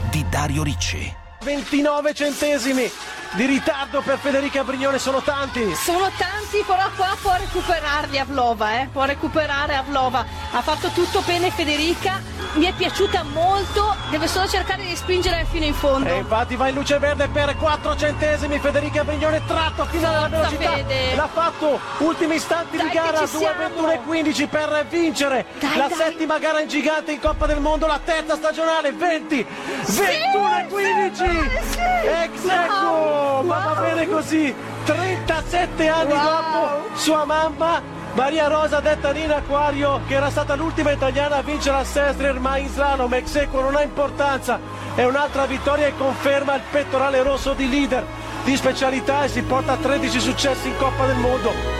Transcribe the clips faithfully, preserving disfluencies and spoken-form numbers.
di Dario Ricci. ventinove centesimi di ritardo per Federica Brignone, sono tanti. Sono tanti, però qua può recuperarli Avlova, eh? può recuperare Avlova. Ha fatto tutto bene Federica, mi è piaciuta molto, deve solo cercare di spingere fino in fondo. E infatti va in luce verde per quattro centesimi, Federica Brignone, tratto finale alla velocità. Fede. L'ha fatto, ultimi istanti Dai, di gara, che ci due ventuno e quindici per vincere dai, la dai. settima gara in gigante in Coppa del Mondo, la terza stagionale, venti, ventuno e quindici. Sì, Ex equo, wow, ma va wow. bene così, trentasette anni Wow. dopo sua mamma Maria Rosa detta Nina Acquario, che era stata l'ultima italiana a vincere a Sestrer, ma in slalom ex equo non ha importanza, è un'altra vittoria e conferma il pettorale rosso di leader di specialità e si porta a tredici successi in Coppa del Mondo.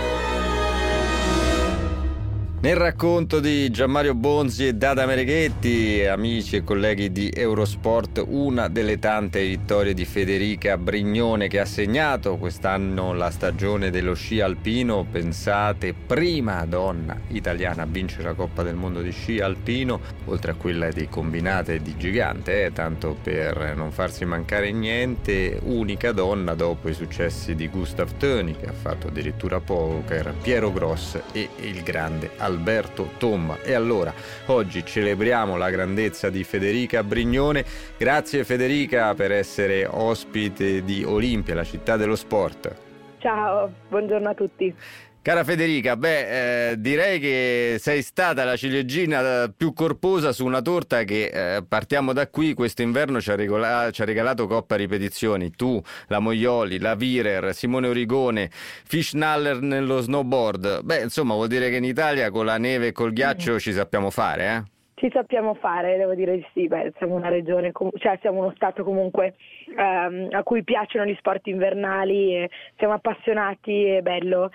Nel racconto di Gianmario Bonzi e Dada Mereghetti, amici e colleghi di Eurosport, una delle tante vittorie di Federica Brignone, che ha segnato quest'anno la stagione dello sci alpino. Pensate, prima donna italiana a vincere la Coppa del Mondo di sci alpino, oltre a quella di combinate e di gigante, eh, tanto per non farsi mancare niente, unica donna dopo i successi di Gustav Töni, che ha fatto addirittura poker, Piero Gross e il grande Alberto Tomba. E allora oggi celebriamo la grandezza di Federica Brignone. Grazie Federica per essere ospite di Olimpia, la città dello sport. Ciao, buongiorno a tutti. Cara Federica, beh, eh, direi che sei stata la ciliegina più corposa su una torta che, eh, partiamo da qui, questo inverno ci ha, regola- ci ha regalato Coppa Ripetizioni. Tu, la Moioli, la Virer, Simone Origone, Fischnaller nello snowboard. Beh, insomma, vuol dire che in Italia con la neve e col ghiaccio mm. ci sappiamo fare, eh? Ci sappiamo fare, devo dire di sì. Beh, siamo una regione, com- cioè siamo uno stato comunque ehm, a cui piacciono gli sport invernali, e siamo appassionati, è bello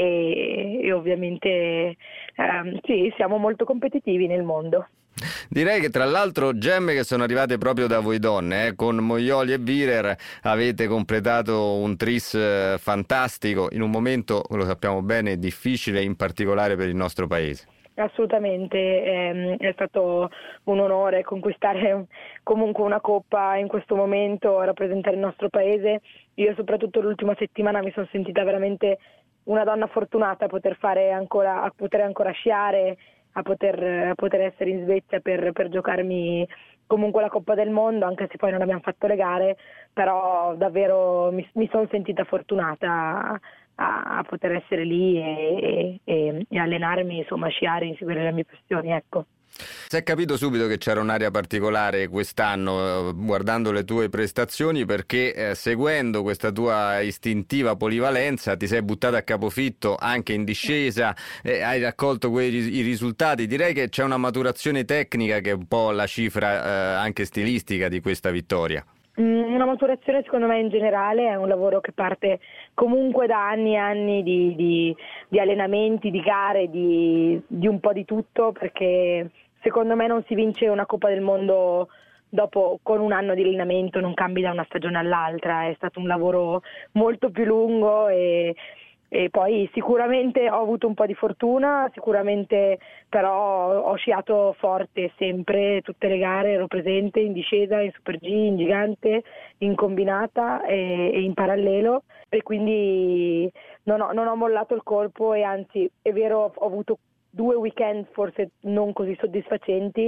e, e ovviamente ehm, sì, siamo molto competitivi nel mondo. Direi che tra l'altro gemme che sono arrivate proprio da voi donne, eh? Con Moioli e Virer avete completato un tris eh, fantastico in un momento, lo sappiamo bene, difficile, in particolare per il nostro paese. Assolutamente, ehm, è stato un onore conquistare comunque una coppa in questo momento, rappresentare il nostro paese. Io soprattutto l'ultima settimana mi sono sentita veramente una donna fortunata a poter fare ancora, a poter ancora sciare, a poter, a poter essere in Svezia per, per giocarmi comunque la Coppa del Mondo, anche se poi non abbiamo fatto le gare, però davvero mi, mi sono sentita fortunata a, a poter essere lì e, e, e allenarmi, insomma, sciare, inseguire le mie passioni, ecco. Si è capito subito che c'era un'area particolare quest'anno, eh, guardando le tue prestazioni, perché eh, seguendo questa tua istintiva polivalenza ti sei buttata a capofitto anche in discesa, eh, hai raccolto quei i risultati. Direi che c'è una maturazione tecnica che è un po' la cifra eh, anche stilistica di questa vittoria. Una maturazione secondo me in generale è un lavoro che parte comunque da anni e anni di, di, di allenamenti, di gare, di, di un po' di tutto, perché secondo me non si vince una Coppa del Mondo dopo con un anno di allenamento, non cambi da una stagione all'altra, è stato un lavoro molto più lungo e, e poi sicuramente ho avuto un po' di fortuna, sicuramente però ho sciato forte sempre, tutte le gare ero presente in discesa, in Super G, in gigante, in combinata e, e in parallelo e quindi non ho, non ho mollato il colpo e anzi è vero ho avuto due weekend forse non così soddisfacenti,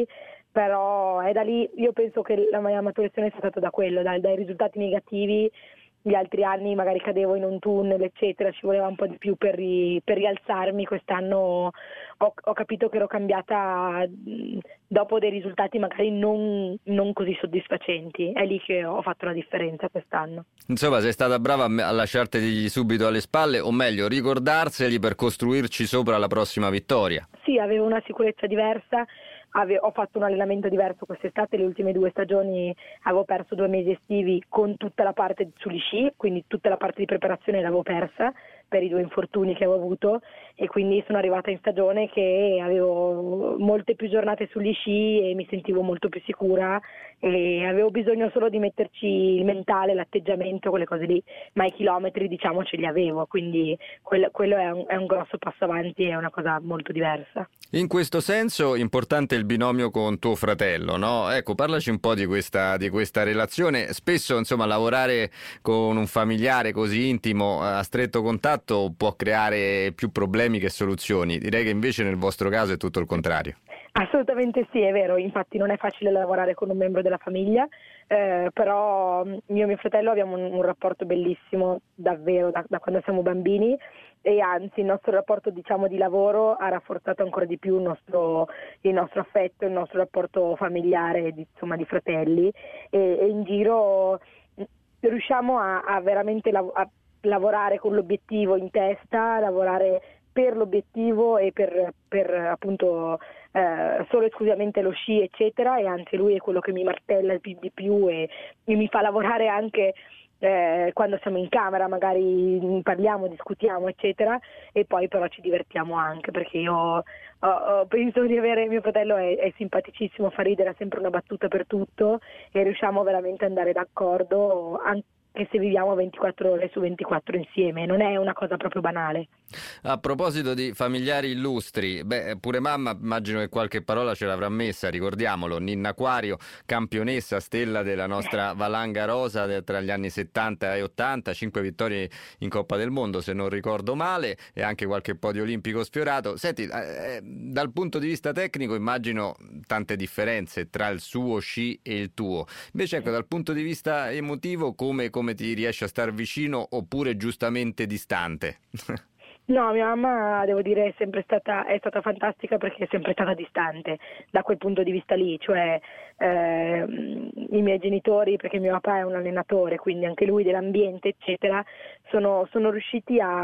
però è da lì, io penso che la mia maturazione sia stata da quello, dai, dai risultati negativi. Gli altri anni magari cadevo in un tunnel eccetera, ci voleva un po' di più per, ri, per rialzarmi. Quest'anno ho, ho capito che ero cambiata mh, dopo dei risultati magari non, non così soddisfacenti, è lì che ho fatto la differenza quest'anno. Insomma, sei stata brava a lasciarteli subito alle spalle, o meglio ricordarseli per costruirci sopra la prossima vittoria. Sì, avevo una sicurezza diversa. Ave- ho fatto un allenamento diverso quest'estate, le ultime due stagioni avevo perso due mesi estivi con tutta la parte sugli sci, quindi tutta la parte di preparazione l'avevo persa per i due infortuni che avevo avuto e quindi sono arrivata in stagione che avevo molte più giornate sugli sci e mi sentivo molto più sicura e avevo bisogno solo di metterci il mentale, l'atteggiamento, quelle cose lì, ma i chilometri diciamo ce li avevo, quindi quello, quello è, un, è un grosso passo avanti, è una cosa molto diversa. In questo senso importante il binomio con tuo fratello, no? Ecco, parlaci un po' di questa, di questa relazione. Spesso, insomma, lavorare con un familiare così intimo, a stretto contatto, può creare più problemi che soluzioni. Direi che invece nel vostro caso è tutto il contrario. Assolutamente sì, è vero, infatti non è facile lavorare con un membro della famiglia, eh, però io e mio fratello abbiamo un, un rapporto bellissimo, davvero, da, da quando siamo bambini, e anzi il nostro rapporto, diciamo, di lavoro ha rafforzato ancora di più il nostro, il nostro affetto, il nostro rapporto familiare, di, insomma, di fratelli, e, e in giro riusciamo a, a veramente lav- a lavorare con l'obiettivo in testa, lavorare per l'obiettivo e per, per appunto eh, solo e esclusivamente lo sci, eccetera, e anzi lui è quello che mi martella di, di più e, e mi fa lavorare anche eh, quando siamo in camera, magari parliamo, discutiamo, eccetera, e poi però ci divertiamo anche, perché io oh, oh, penso di avere, mio fratello è, è simpaticissimo, fa ridere, ha sempre una battuta per tutto e riusciamo veramente ad andare d'accordo anche che se viviamo ventiquattro ore su ventiquattro insieme, non è una cosa proprio banale. A proposito di familiari illustri, beh, pure mamma immagino che qualche parola ce l'avrà messa, ricordiamolo, Ninna Quario, campionessa stella della nostra valanga rosa tra gli anni settanta e ottanta, cinque vittorie in Coppa del Mondo se non ricordo male, e anche qualche podio olimpico sfiorato. Senti, eh, dal punto di vista tecnico immagino tante differenze tra il suo sci e il tuo, invece ecco, dal punto di vista emotivo come, come ti riesci a star vicino oppure giustamente distante? No, mia mamma, devo dire, è sempre stata, è stata fantastica perché è sempre stata distante da quel punto di vista lì, cioè eh, i miei genitori, perché mio papà è un allenatore, quindi anche lui dell'ambiente, eccetera, sono, sono riusciti a...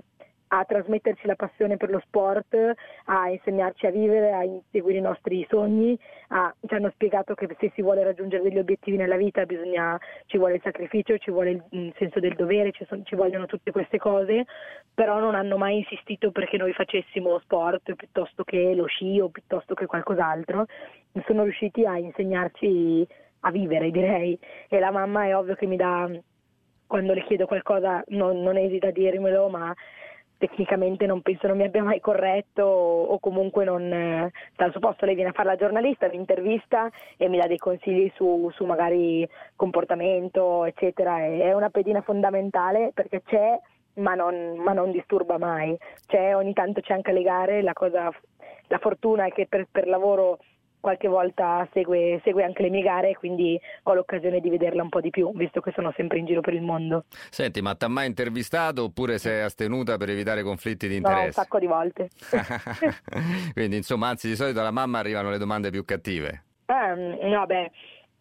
a trasmetterci la passione per lo sport, a insegnarci a vivere, a inseguire i nostri sogni, a, ci hanno spiegato che se si vuole raggiungere degli obiettivi nella vita bisogna, ci vuole il sacrificio, ci vuole il, il senso del dovere, ci, son, ci vogliono tutte queste cose, però non hanno mai insistito perché noi facessimo sport piuttosto che lo sci o piuttosto che qualcos'altro. Sono riusciti a insegnarci a vivere, direi, e la mamma è ovvio che mi dà, quando le chiedo qualcosa non, non esita a dirmelo, ma tecnicamente non penso non mi abbia mai corretto o, o comunque non eh, dal suo posto lei viene a fare la giornalista, mi intervista e mi dà dei consigli su, su magari comportamento, eccetera. E è una pedina fondamentale perché c'è ma non, ma non disturba mai, c'è, ogni tanto c'è anche alle gare, la cosa, la fortuna è che per, per lavoro qualche volta segue, segue anche le mie gare, quindi ho l'occasione di vederla un po' di più, visto che sono sempre in giro per il mondo. Senti, ma ti ha mai intervistato oppure sei astenuta per evitare conflitti di interesse? No, un sacco di volte. Quindi, insomma, anzi, di solito alla mamma arrivano le domande più cattive. Eh, no, beh,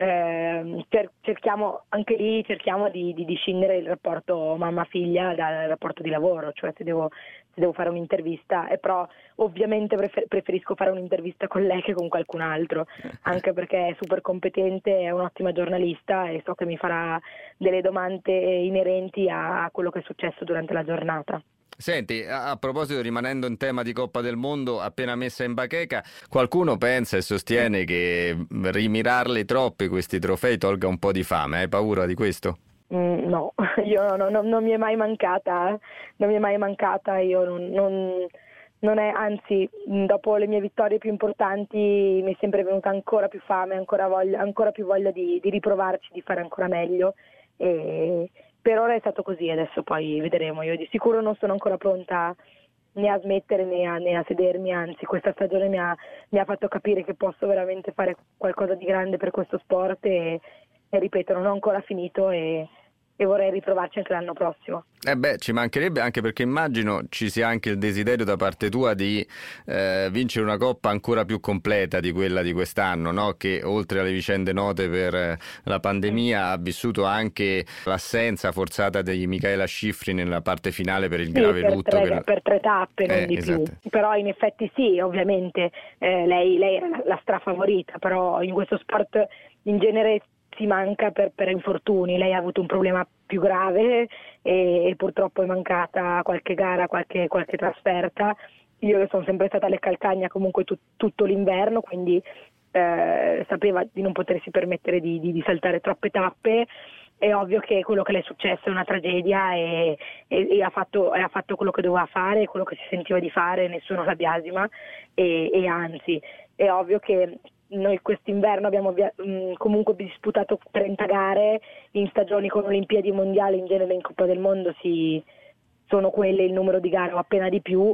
eh, cer- cerchiamo, anche lì cerchiamo di, di discindere il rapporto mamma-figlia dal rapporto di lavoro, cioè se devo, se devo fare un'intervista, e però ovviamente prefer- preferisco fare un'intervista con lei che con qualcun altro, anche perché è super competente, è un'ottima giornalista e so che mi farà delle domande inerenti a quello che è successo durante la giornata. Senti, a, a proposito, rimanendo in tema di Coppa del Mondo appena messa in bacheca, qualcuno pensa e sostiene che rimirarli troppi questi trofei tolga un po' di fame. Hai paura di questo? Mm, no, io no, no, non mi è mai mancata, non mi è mai mancata, io non, non, non è, anzi, dopo le mie vittorie più importanti mi è sempre venuta ancora più fame, ancora, voglia, ancora più voglia di, di riprovarci, di fare ancora meglio, e per ora è stato così, adesso poi vedremo. Io di sicuro non sono ancora pronta né a smettere né a, né a sedermi, anzi questa stagione mi ha, mi ha fatto capire che posso veramente fare qualcosa di grande per questo sport e, e ripeto, non ho ancora finito e, e vorrei riprovarci anche l'anno prossimo. Eh beh, ci mancherebbe, anche perché immagino ci sia anche il desiderio da parte tua di eh, vincere una coppa ancora più completa di quella di quest'anno, no? Che oltre alle vicende note per eh, la pandemia ha vissuto anche l'assenza forzata di Michaela Schifrin nella parte finale per il sì, grave per lutto. Tre, che... Per tre tappe, non eh, di esatto. più. Però in effetti sì, ovviamente eh, lei, lei era la, la strafavorita, però in questo sport in genere si manca per, per infortuni. Lei ha avuto un problema più grave e, e purtroppo è mancata qualche gara, qualche, qualche trasferta. Io sono sempre stata alle calcagna comunque tut, tutto l'inverno, quindi eh, sapeva di non potersi permettere di, di, di saltare troppe tappe. È ovvio che quello che le è successo è una tragedia e, e, e ha, fatto, e ha fatto quello che doveva fare, quello che si sentiva di fare, nessuno la biasima e, e anzi è ovvio che noi quest'inverno abbiamo mh, comunque disputato trenta gare in stagioni con Olimpiadi mondiali, in genere in Coppa del Mondo si, sono quelle il numero di gare o appena di più,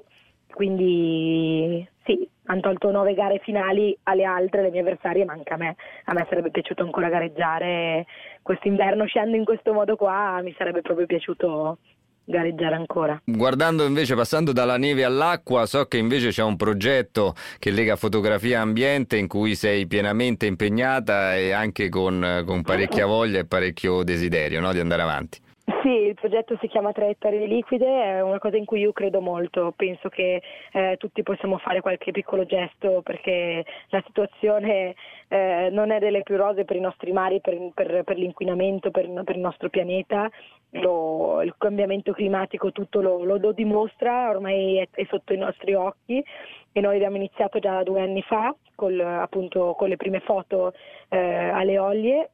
quindi sì, hanno tolto nove gare finali alle altre, le mie avversarie, manca a me. A me sarebbe piaciuto ancora gareggiare quest'inverno, scendo in questo modo qua, mi sarebbe proprio piaciuto gareggiare ancora. Guardando invece, passando dalla neve all'acqua, so che invece c'è un progetto che lega fotografia e ambiente in cui sei pienamente impegnata e anche con, con parecchia voglia e parecchio desiderio, no, di andare avanti. Sì, il progetto si chiama Traiettorie liquide, è una cosa in cui io credo molto, penso che eh, tutti possiamo fare qualche piccolo gesto perché la situazione eh, non è delle più rose per i nostri mari, per, per, per l'inquinamento, per, per il nostro pianeta, lo, il cambiamento climatico tutto lo, lo, lo dimostra, ormai è, è sotto i nostri occhi e noi abbiamo iniziato già due anni fa col, appunto, con le prime foto eh, alle Olie,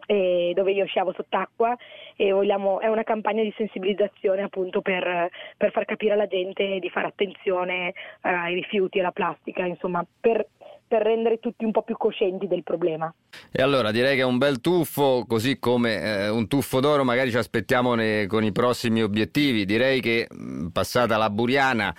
e dove io sciavo sott'acqua e vogliamo, è una campagna di sensibilizzazione appunto per, per far capire alla gente di fare attenzione eh, ai rifiuti e alla plastica, insomma per, per rendere tutti un po' più coscienti del problema. E allora direi che è un bel tuffo, così come eh, un tuffo d'oro magari ci aspettiamo ne, con i prossimi obiettivi. Direi che passata la Buriana,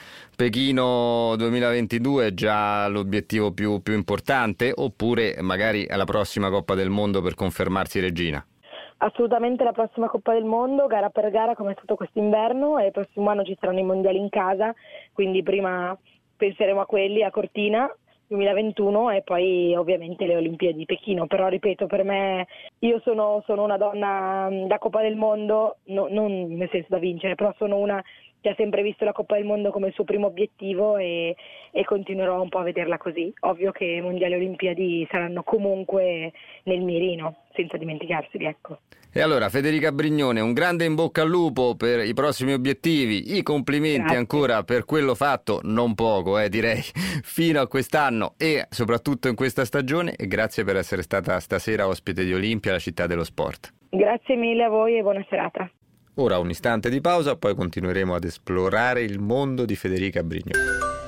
Pechino duemilaventidue è già l'obiettivo più, più importante, oppure magari alla prossima Coppa del Mondo per confermarsi regina? Assolutamente la prossima Coppa del Mondo, gara per gara come è stato quest'inverno, e il prossimo anno ci saranno i mondiali in casa, quindi prima penseremo a quelli a Cortina duemilaventuno e poi ovviamente le Olimpiadi di Pechino, però ripeto, per me io sono, sono una donna da Coppa del Mondo, no, non nel senso da vincere, però sono una che ha sempre visto la Coppa del Mondo come il suo primo obiettivo e, e continuerò un po' a vederla così. Ovvio che i mondiali e Olimpiadi saranno comunque nel mirino, senza dimenticarseli, ecco. E allora Federica Brignone, un grande in bocca al lupo per i prossimi obiettivi, i complimenti Grazie. Ancora per quello fatto, non poco eh, direi, fino a quest'anno e soprattutto in questa stagione, e grazie per essere stata stasera ospite di Olimpia, la città dello sport. Grazie mille a voi e buona serata. Ora un istante di pausa, poi continueremo ad esplorare il mondo di Federica Brignone.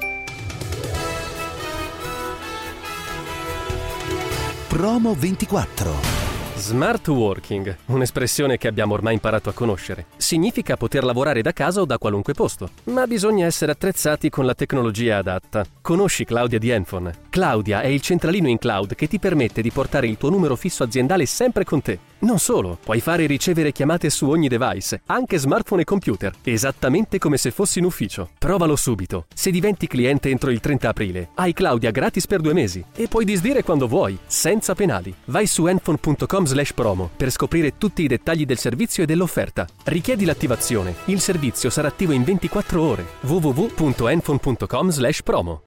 Promo ventiquattro. Smart working, un'espressione che abbiamo ormai imparato a conoscere. Significa poter lavorare da casa o da qualunque posto, ma bisogna essere attrezzati con la tecnologia adatta. Conosci Claudia di Enfone? Claudia è il centralino in cloud che ti permette di portare il tuo numero fisso aziendale sempre con te. Non solo, puoi fare e ricevere chiamate su ogni device, anche smartphone e computer, esattamente come se fossi in ufficio. Provalo subito. Se diventi cliente entro il trenta aprile, hai Claudia gratis per due mesi e puoi disdire quando vuoi, senza penali. Vai su enfone punto com slash promo per scoprire tutti i dettagli del servizio e dell'offerta. Richiedi l'attivazione. Il servizio sarà attivo in ventiquattro ore. w w w punto enfone punto com slash promo.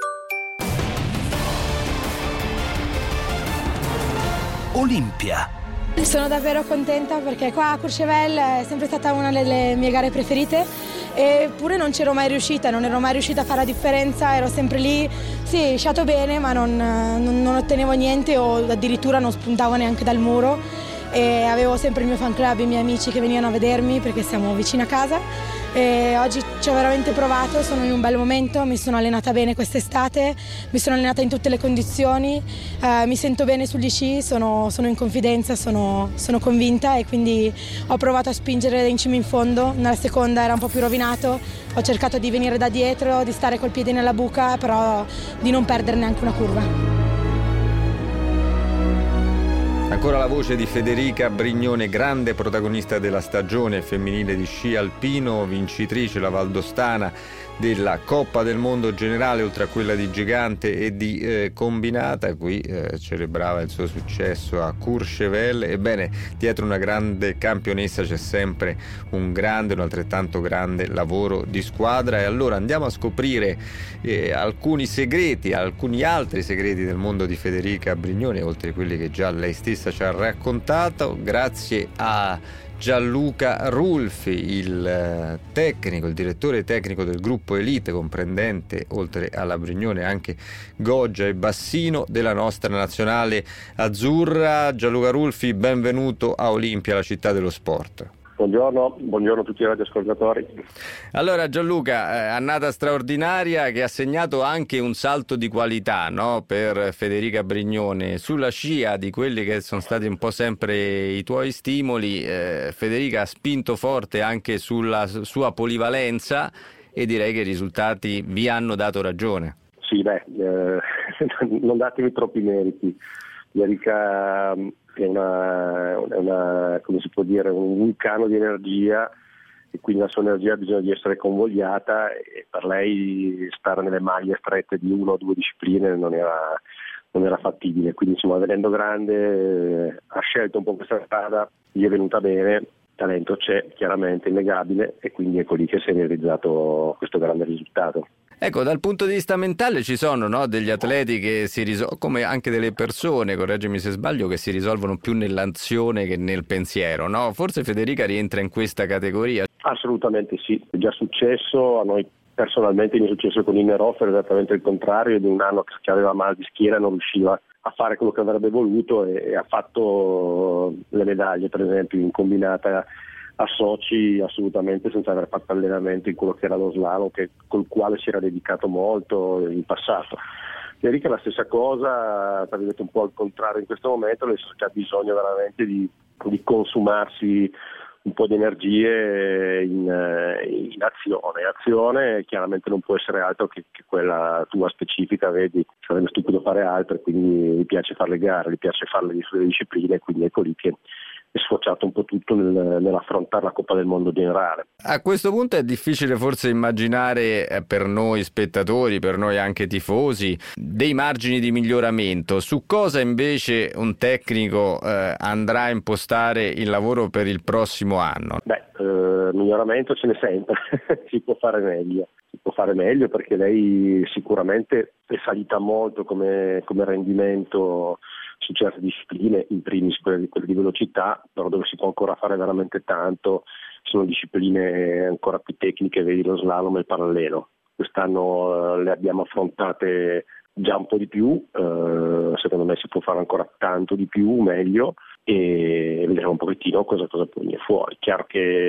Olimpia. Sono davvero contenta perché qua a Courchevel è sempre stata una delle mie gare preferite, eppure non c'ero mai riuscita, non ero mai riuscita a fare la differenza, ero sempre lì, sì, sciato bene ma non, non, non ottenevo niente o addirittura non spuntavo neanche dal muro, e avevo sempre il mio fan club, i miei amici che venivano a vedermi perché siamo vicini a casa. E oggi ci ho veramente provato, sono in un bel momento, mi sono allenata bene quest'estate, mi sono allenata in tutte le condizioni, eh, mi sento bene sugli sci, sono, sono in confidenza, sono, sono convinta e quindi ho provato a spingere in cima in fondo. Nella seconda era un po' più rovinato, ho cercato di venire da dietro, di stare col piede nella buca, però di non perdere neanche una curva. Ancora la voce di Federica Brignone, grande protagonista della stagione femminile di sci alpino, vincitrice la valdostana della Coppa del Mondo generale, oltre a quella di gigante e di eh, combinata. Qui eh, celebrava il suo successo a Courchevel. Ebbene, dietro una grande campionessa c'è sempre un grande, un altrettanto grande lavoro di squadra. E allora andiamo a scoprire eh, alcuni segreti, alcuni altri segreti del mondo di Federica Brignone, oltre a quelli che già lei stessa ci ha raccontato, grazie a Gianluca Rulfi, il tecnico, il direttore tecnico del gruppo Elite, comprendente oltre alla Brignone anche Goggia e Bassino della nostra nazionale azzurra. Gianluca Rulfi, benvenuto a Olimpia, la città dello sport. Buongiorno, buongiorno a tutti i radioascoltatori. Allora Gianluca, eh, annata straordinaria che ha segnato anche un salto di qualità, no? Per Federica Brignone. Sulla scia di quelli che sono stati un po' sempre i tuoi stimoli, eh, Federica ha spinto forte anche sulla sua polivalenza e direi che i risultati vi hanno dato ragione. Sì, beh, eh, non datemi troppi meriti. Federica è una, è una, come si può dire, un vulcano di energia e quindi la sua energia ha bisogno di essere convogliata e per lei stare nelle maglie strette di una o due discipline non era, non era fattibile. Quindi insomma, venendo grande eh, ha scelto un po' questa strada, gli è venuta bene, talento c'è chiaramente, innegabile, e quindi ecco lì che si è realizzato questo grande risultato. Ecco, dal punto di vista mentale ci sono, no, degli atleti che si risolvono, come anche delle persone, correggimi se sbaglio, che si risolvono più nell'azione che nel pensiero, no? Forse Federica rientra in questa categoria. Assolutamente sì, è già successo, a noi personalmente mi è successo con Innerhofer esattamente il contrario, di un anno che aveva mal di schiena, non riusciva a fare quello che avrebbe voluto e, e ha fatto le medaglie, per esempio, in combinata a Sochi assolutamente senza aver fatto allenamento in quello che era lo slalom, che, col quale si era dedicato molto in passato. Federica è la stessa cosa, per dire un po' al contrario in questo momento, nel senso che ha bisogno veramente di, di consumarsi un po' di energie in, in azione. Azione chiaramente non può essere altro che, che quella tua specifica, vedi, sarebbe stupido fare altro, quindi gli piace fare le gare, gli piace fare le sue discipline, quindi ecco lì che è sfociato un po' tutto nel, nell'affrontare la Coppa del Mondo generale. A questo punto è difficile forse immaginare per noi spettatori, per noi anche tifosi, dei margini di miglioramento. Su cosa invece un tecnico eh, andrà a impostare il lavoro per il prossimo anno? Beh, eh, miglioramento ce n'è sempre, si può fare meglio. Si può fare meglio perché lei sicuramente è salita molto come, come rendimento su certe discipline, in primis quelle, quelle di velocità, però dove si può ancora fare veramente tanto sono discipline ancora più tecniche, vedi lo slalom e il parallelo. Quest'anno eh, le abbiamo affrontate già un po' di più, eh, secondo me si può fare ancora tanto di più, meglio, e vedremo un pochettino cosa, cosa può venire fuori. Chiaro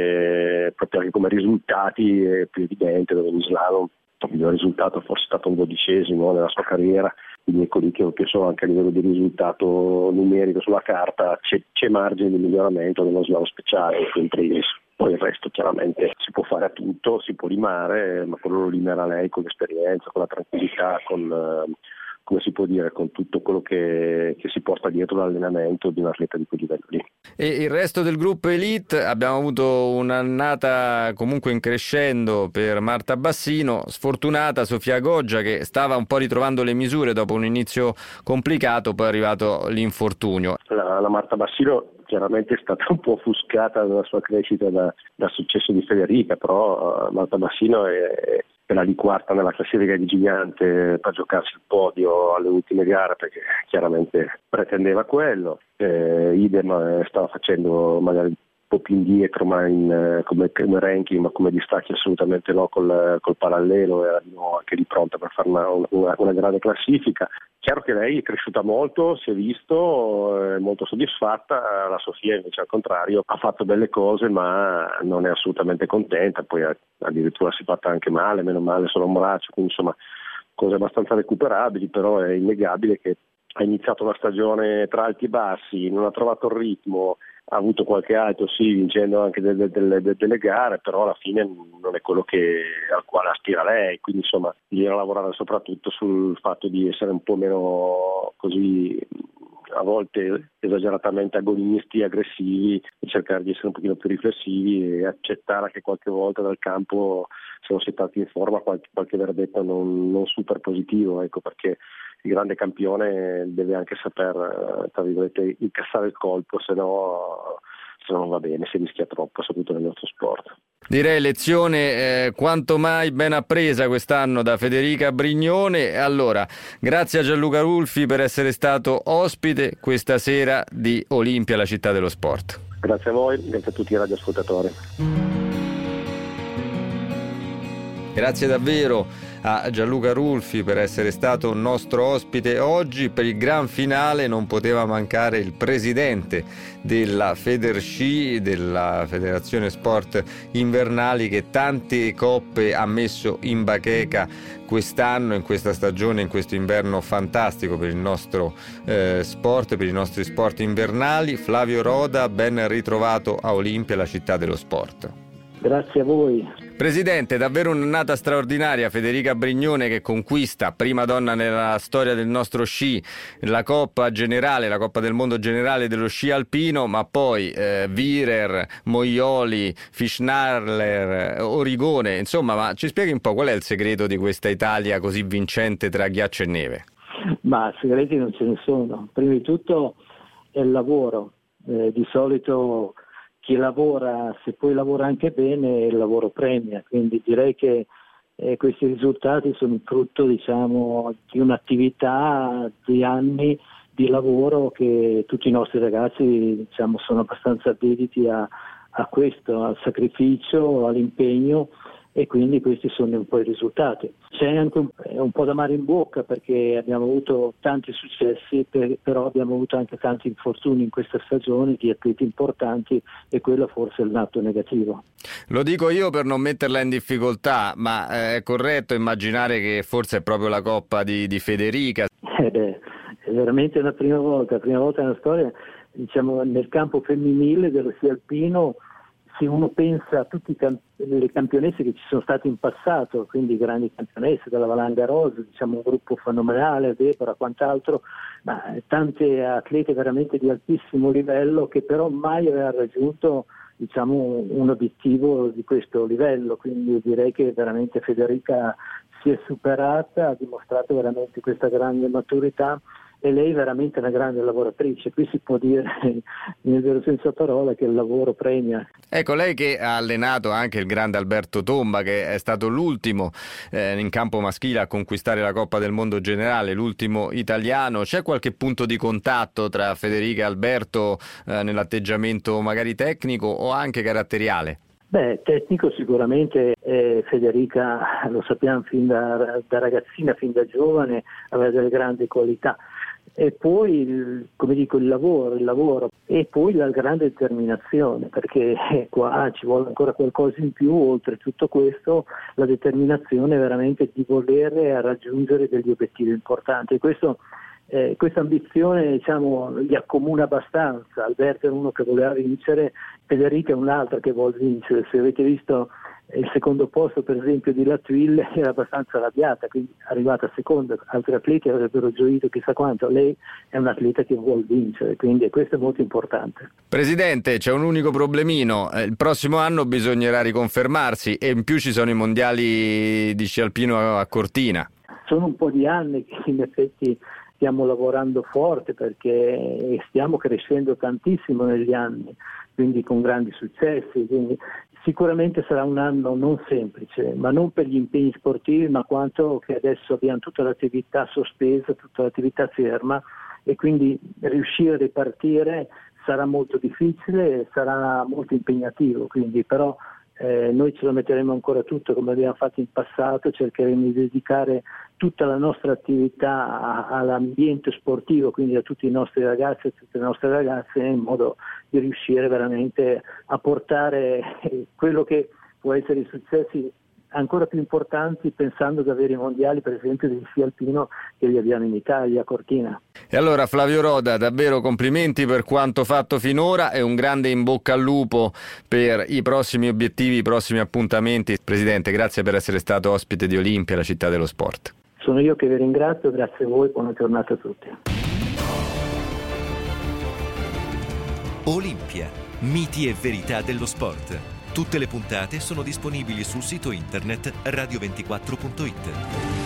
che proprio anche come risultati è più evidente, dove in slalom il miglior risultato forse è stato un dodicesimo nella sua carriera, quindi ecco lì che penso anche a livello di risultato numerico sulla carta c'è, c'è margine di miglioramento nello slalom speciale in primis. Poi il resto chiaramente si può fare a tutto, si può limare, ma quello lo limerà lei con l'esperienza, con la tranquillità, con eh, come si può dire, con tutto quello che, che si porta dietro l'allenamento di un atleta di quel livello lì. E il resto del gruppo Elite, abbiamo avuto un'annata comunque in crescendo per Marta Bassino, sfortunata Sofia Goggia che stava un po' ritrovando le misure dopo un inizio complicato, poi è arrivato l'infortunio. La, la Marta Bassino chiaramente è stata un po' offuscata nella sua crescita da, dal successo di Federica, però uh, Marta Bassino è quella di quarta nella classifica di gigante per giocarsi il podio alle ultime gare, perché chiaramente pretendeva quello. Eh, idem stava facendo magari un po' più indietro, ma in, come, come ranking, ma come distacchi assolutamente no col, col parallelo, era di nuovo anche lì pronta per fare una, una, una grande classifica. Chiaro che lei è cresciuta molto, si è visto, è molto soddisfatta, la Sofia invece al contrario ha fatto belle cose ma non è assolutamente contenta, poi addirittura si è fatta anche male, meno male solo un braccio, quindi insomma cose abbastanza recuperabili, però è innegabile che ha iniziato la stagione tra alti e bassi, non ha trovato il ritmo, ha avuto qualche alto sì vincendo anche delle, delle, delle gare, però alla fine non è quello che, al quale aspira lei, quindi insomma bisogna lavorare soprattutto sul fatto di essere un po' meno così a volte esageratamente agonisti, aggressivi, e cercare di essere un pochino più riflessivi e accettare che qualche volta dal campo, se non si è stati in forma, qualche, qualche verdetto non, non super positivo, ecco, perché il grande campione deve anche saper, tra virgolette, incassare il colpo, se no, se no non va bene, si rischia troppo, soprattutto nel nostro sport. Direi lezione eh, quanto mai ben appresa quest'anno da Federica Brignone. Allora, grazie a Gianluca Rulfi per essere stato ospite questa sera di Olimpia, la città dello sport. Grazie a voi, grazie a tutti i radioascoltatori. Grazie davvero a Gianluca Rulfi per essere stato nostro ospite oggi. Per il gran finale non poteva mancare il presidente della Federsci, della Federazione Sport Invernali, che tante coppe ha messo in bacheca quest'anno, in questa stagione, in questo inverno fantastico per il nostro eh, sport, per i nostri sport invernali. Flavio Roda, ben ritrovato a Olimpia, la città dello sport. Grazie a voi. Presidente, davvero un'annata straordinaria, Federica Brignone, che conquista, prima donna nella storia del nostro sci, la Coppa generale, la Coppa del Mondo generale dello sci alpino, ma poi eh, Wierer, Moioli, Fischnarler, Origone, insomma, ma ci spieghi un po' qual è il segreto di questa Italia così vincente tra ghiaccio e neve? Ma segreti non ce ne sono. Prima di tutto è il lavoro. Eh, di solito chi lavora, se poi lavora anche bene, il lavoro premia, quindi direi che eh, questi risultati sono il frutto, diciamo, di un'attività di anni di lavoro che tutti i nostri ragazzi, diciamo, sono abbastanza dediti a, a questo, al sacrificio, all'impegno, e quindi questi sono un po' i risultati. C'è anche un, un po' d'amaro in bocca perché abbiamo avuto tanti successi, per, però abbiamo avuto anche tanti infortuni in questa stagione di atleti importanti, e quello forse è il lato negativo. Lo dico io per non metterla in difficoltà, ma è corretto immaginare che forse è proprio la Coppa di, di Federica? Eh beh, è veramente la prima volta, la prima volta nella storia, diciamo, nel campo femminile dello sci alpino. Se uno pensa a tutte le campionesse che ci sono state in passato, quindi grandi campionesse della Valanga Rosa, diciamo un gruppo fenomenale, Debora, quant'altro, ma tante atlete veramente di altissimo livello che però mai aveva raggiunto, diciamo, un obiettivo di questo livello, quindi direi che veramente Federica si è superata, ha dimostrato veramente questa grande maturità. E lei è veramente una grande lavoratrice, qui si può dire nel vero senso della parola che il lavoro premia. Ecco, lei che ha allenato anche il grande Alberto Tomba, che è stato l'ultimo eh, in campo maschile a conquistare la Coppa del Mondo generale, l'ultimo italiano, c'è qualche punto di contatto tra Federica e Alberto eh, nell'atteggiamento magari tecnico o anche caratteriale? Beh, tecnico sicuramente eh, Federica, lo sappiamo fin da, da ragazzina, fin da giovane, aveva delle grandi qualità. E poi, il, come dico, il lavoro, il lavoro e poi la grande determinazione, perché eh, qua ci vuole ancora qualcosa in più, oltre tutto questo, la determinazione veramente di volere raggiungere degli obiettivi importanti. E questo Eh, questa ambizione, diciamo, li accomuna abbastanza. Alberto è uno che voleva vincere, Federica è un'altra che vuole vincere. Se avete visto eh, il secondo posto, per esempio, di Latwille, era abbastanza arrabbiata, quindi è arrivata seconda, altri atleti avrebbero gioito chissà quanto. Lei è un atleta che vuole vincere, quindi questo è molto importante. Presidente, c'è un unico problemino: il prossimo anno bisognerà riconfermarsi e in più ci sono i mondiali di sci alpino a Cortina. Sono un po' di anni che in effetti stiamo lavorando forte, perché stiamo crescendo tantissimo negli anni, quindi con grandi successi, quindi sicuramente sarà un anno non semplice, ma non per gli impegni sportivi, ma quanto che adesso abbiamo tutta l'attività sospesa, tutta l'attività ferma, e quindi riuscire a ripartire sarà molto difficile, sarà molto impegnativo, quindi però Eh, noi ce lo metteremo ancora tutto come abbiamo fatto in passato, cercheremo di dedicare tutta la nostra attività a, all'ambiente sportivo, quindi a tutti i nostri ragazzi e a tutte le nostre ragazze, in modo di riuscire veramente a portare quello che può essere i successi ancora più importanti, pensando ad avere i mondiali, per esempio, di sci alpino che li abbiamo in Italia, a Cortina. E allora, Flavio Roda, davvero complimenti per quanto fatto finora e un grande in bocca al lupo per i prossimi obiettivi, i prossimi appuntamenti. Presidente, grazie per essere stato ospite di Olimpia, la città dello sport. Sono io che vi ringrazio, grazie a voi, buona giornata a tutti. Olimpia, miti e verità dello sport. Tutte le puntate sono disponibili sul sito internet radio ventiquattro punto it.